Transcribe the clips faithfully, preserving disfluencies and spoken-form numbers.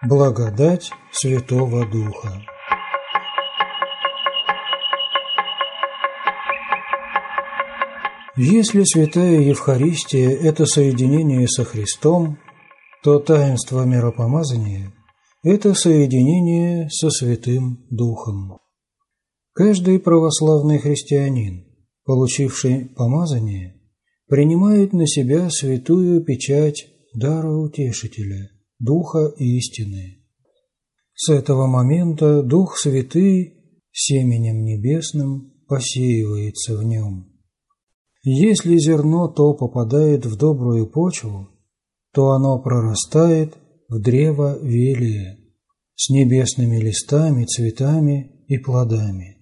Благодать Святого Духа. Если Святая Евхаристия – это соединение со Христом, то таинство миропомазания – это соединение со Святым Духом. Каждый православный христианин, получивший помазание, принимает на себя святую печать дара Утешителя, Духа истины. С этого момента Дух Святый семенем небесным посеивается в нем. Если зерно то попадает в добрую почву, то оно прорастает в древо велие с небесными листами, цветами и плодами.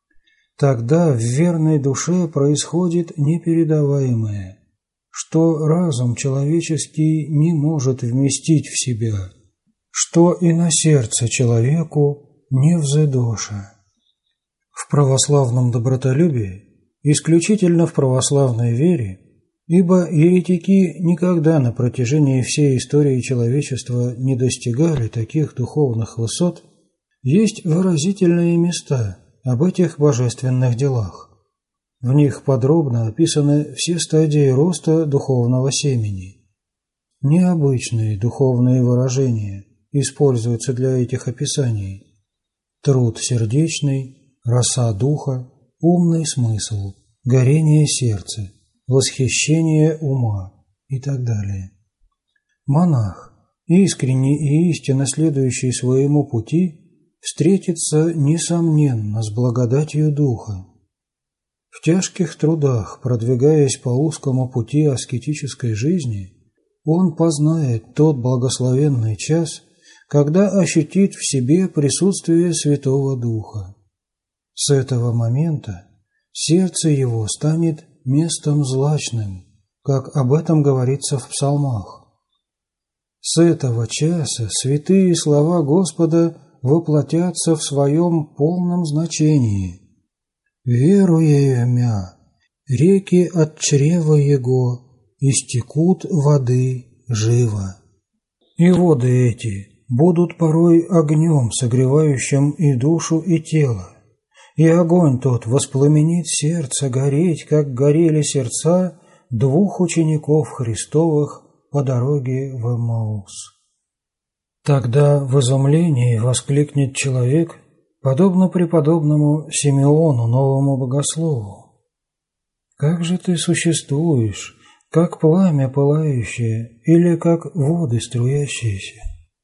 Тогда в верной душе происходит непередаваемое, что разум человеческий не может вместить в себя, что и на сердце человеку не взыдоша. В православном добротолюбии, исключительно в православной вере, ибо еретики никогда на протяжении всей истории человечества не достигали таких духовных высот, есть выразительные места об этих божественных делах. В них подробно описаны все стадии роста духовного семени. Необычные духовные выражения используются для этих описаний: труд сердечный, роса духа, умный смысл, горение сердца, восхищение ума и так далее. Монах, искренне и истинно следующий своему пути, встретится, несомненно, с благодатью Духа. В тяжких трудах, продвигаясь по узкому пути аскетической жизни, он познает тот благословенный час, когда ощутит в себе присутствие Святого Духа. С этого момента сердце его станет местом злачным, как об этом говорится в псалмах. С этого часа святые слова Господа воплотятся в своем полном значении. «Веруя мя, реки от чрева его истекут воды живо». И воды эти будут порой огнем, согревающим и душу, и тело, и огонь тот воспламенит сердце гореть, как горели сердца двух учеников Христовых по дороге в Эммаус. Тогда в изумлении воскликнет человек, подобно преподобному Симеону, новому богослову: «Как же ты существуешь, как пламя пылающее или как воды струящиеся?»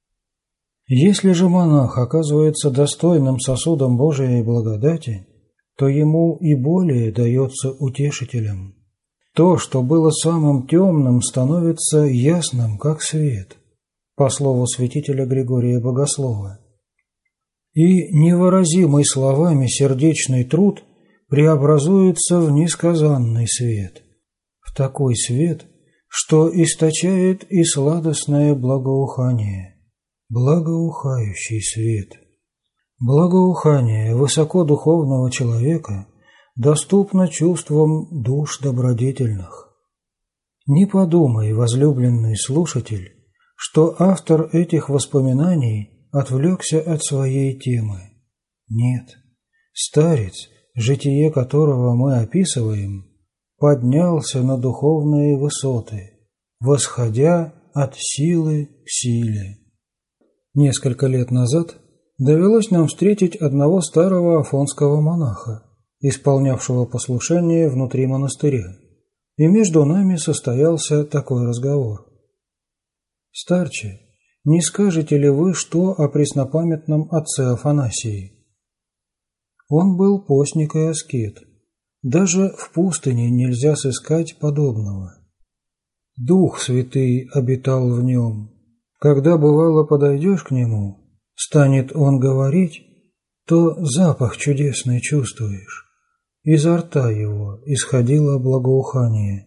Если же монах оказывается достойным сосудом Божией благодати, то ему и более дается утешителем. То, что было самым темным, становится ясным, как свет, по слову святителя Григория Богослова. И невыразимый словами сердечный труд преобразуется в несказанный свет, в такой свет, что источает и сладостное благоухание, благоухающий свет. Благоухание высокодуховного человека доступно чувствам душ добродетельных. Не подумай, возлюбленный слушатель, что автор этих воспоминаний отвлекся от своей темы. Нет, старец, житие которого мы описываем, поднялся на духовные высоты, восходя от силы к силе. Несколько лет назад довелось нам встретить одного старого афонского монаха, исполнявшего послушание внутри монастыря, и между нами состоялся такой разговор: «Старче, не скажете ли вы, что о преснопамятном отце Афанасии?» Он был постник и аскет. Даже в пустыне нельзя сыскать подобного. Дух Святый обитал в нем. Когда, бывало, подойдешь к нему, станет он говорить, то запах чудесный чувствуешь. Изо рта его исходило благоухание.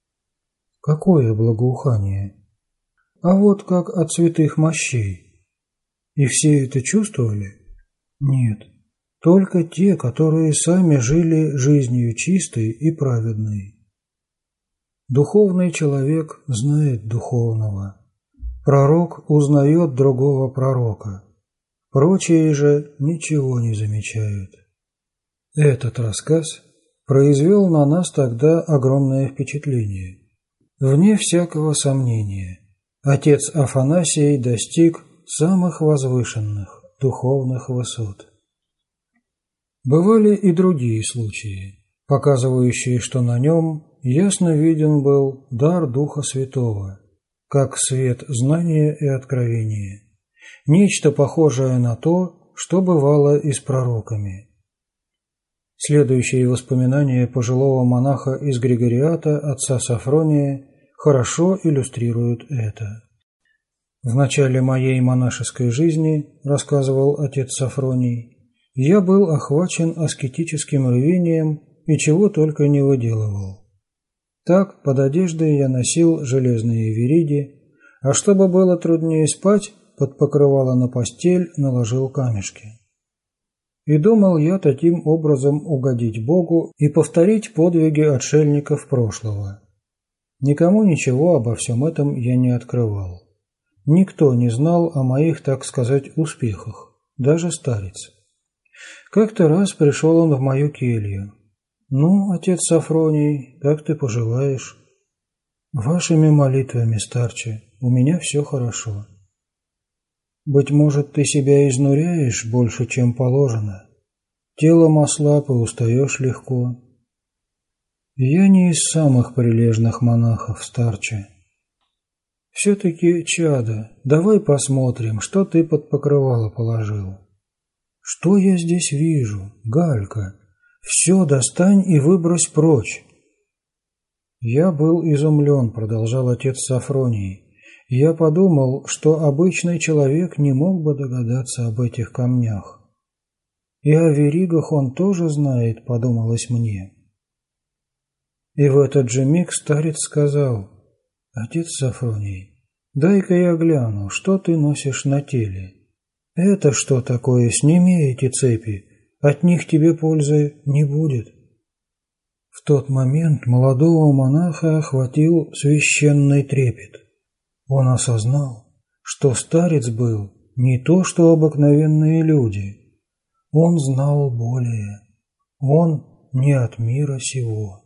Какое благоухание? А вот как от святых мощей. И все это чувствовали? Нет, только те, которые сами жили жизнью чистой и праведной. Духовный человек знает духовного. Пророк узнает другого пророка, прочие же ничего не замечают. Этот рассказ произвел на нас тогда огромное впечатление. Вне всякого сомнения, отец Афанасий достиг самых возвышенных духовных высот. Бывали и другие случаи, показывающие, что на нем ясно виден был дар Духа Святого, как свет знания и откровения, нечто похожее на то, что бывало и с пророками. Следующие воспоминания пожилого монаха из Григориата, отца Сафрония, хорошо иллюстрируют это. «В начале моей монашеской жизни, — рассказывал отец Сафроний, — я был охвачен аскетическим рвением и чего только не выделывал. Так под одеждой я носил железные вериги, а чтобы было труднее спать, под покрывало на постель наложил камешки. И думал я таким образом угодить Богу и повторить подвиги отшельников прошлого. Никому ничего обо всем этом я не открывал. Никто не знал о моих, так сказать, успехах, даже старец. Как-то раз пришел он в мою келью. «Ну, отец Сафроний, как ты поживаешь?» «Вашими молитвами, старче, у меня все хорошо». «Быть может, ты себя изнуряешь больше, чем положено? Телом ослаб и устаешь легко». «Я не из самых прилежных монахов, старче». «Все-таки, чадо, давай посмотрим, что ты под покрывало положил». «Что я здесь вижу, Галька? Все достань и выбрось прочь». «Я был изумлен», — продолжал отец Сафроний. «Я подумал, что обычный человек не мог бы догадаться об этих камнях. И о веригах он тоже знает», — подумалось мне. И в этот же миг старец сказал: «Отец Сафроний, дай-ка я гляну, что ты носишь на теле. Это что такое? Сними эти цепи, от них тебе пользы не будет». В тот момент молодого монаха охватил священный трепет. Он осознал, что старец был не то что обыкновенные люди. Он знал более. Он не от мира сего.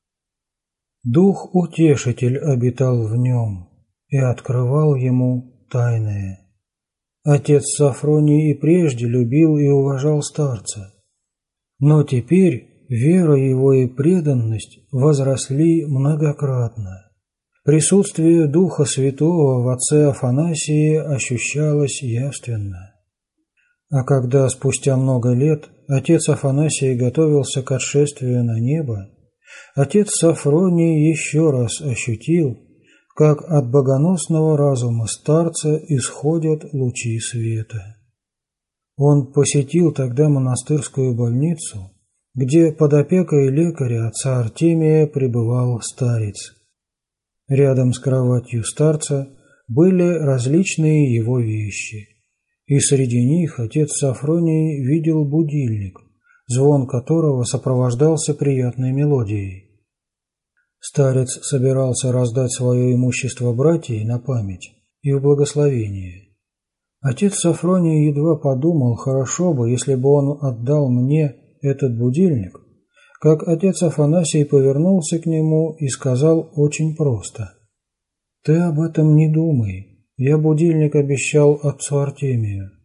Дух-утешитель обитал в нем и открывал ему тайное. Отец Сафроний и прежде любил и уважал старца, но теперь вера его и преданность возросли многократно. Присутствие Духа Святого в отце Афанасии ощущалось явственно. А когда спустя много лет отец Афанасий готовился к отшествию на небо, отец Сафроний еще раз ощутил, как от богоносного разума старца исходят лучи света. Он посетил тогда монастырскую больницу, где под опекой лекаря отца Артемия пребывал старец. Рядом с кроватью старца были различные его вещи, и среди них отец Сафроний видел будильник, звон которого сопровождался приятной мелодией. Старец собирался раздать свое имущество братьям на память и в благословение. Отец Сафроний едва подумал, хорошо бы, если бы он отдал мне этот будильник, как отец Афанасий повернулся к нему и сказал очень просто: «Ты об этом не думай, я будильник обещал отцу Артемию».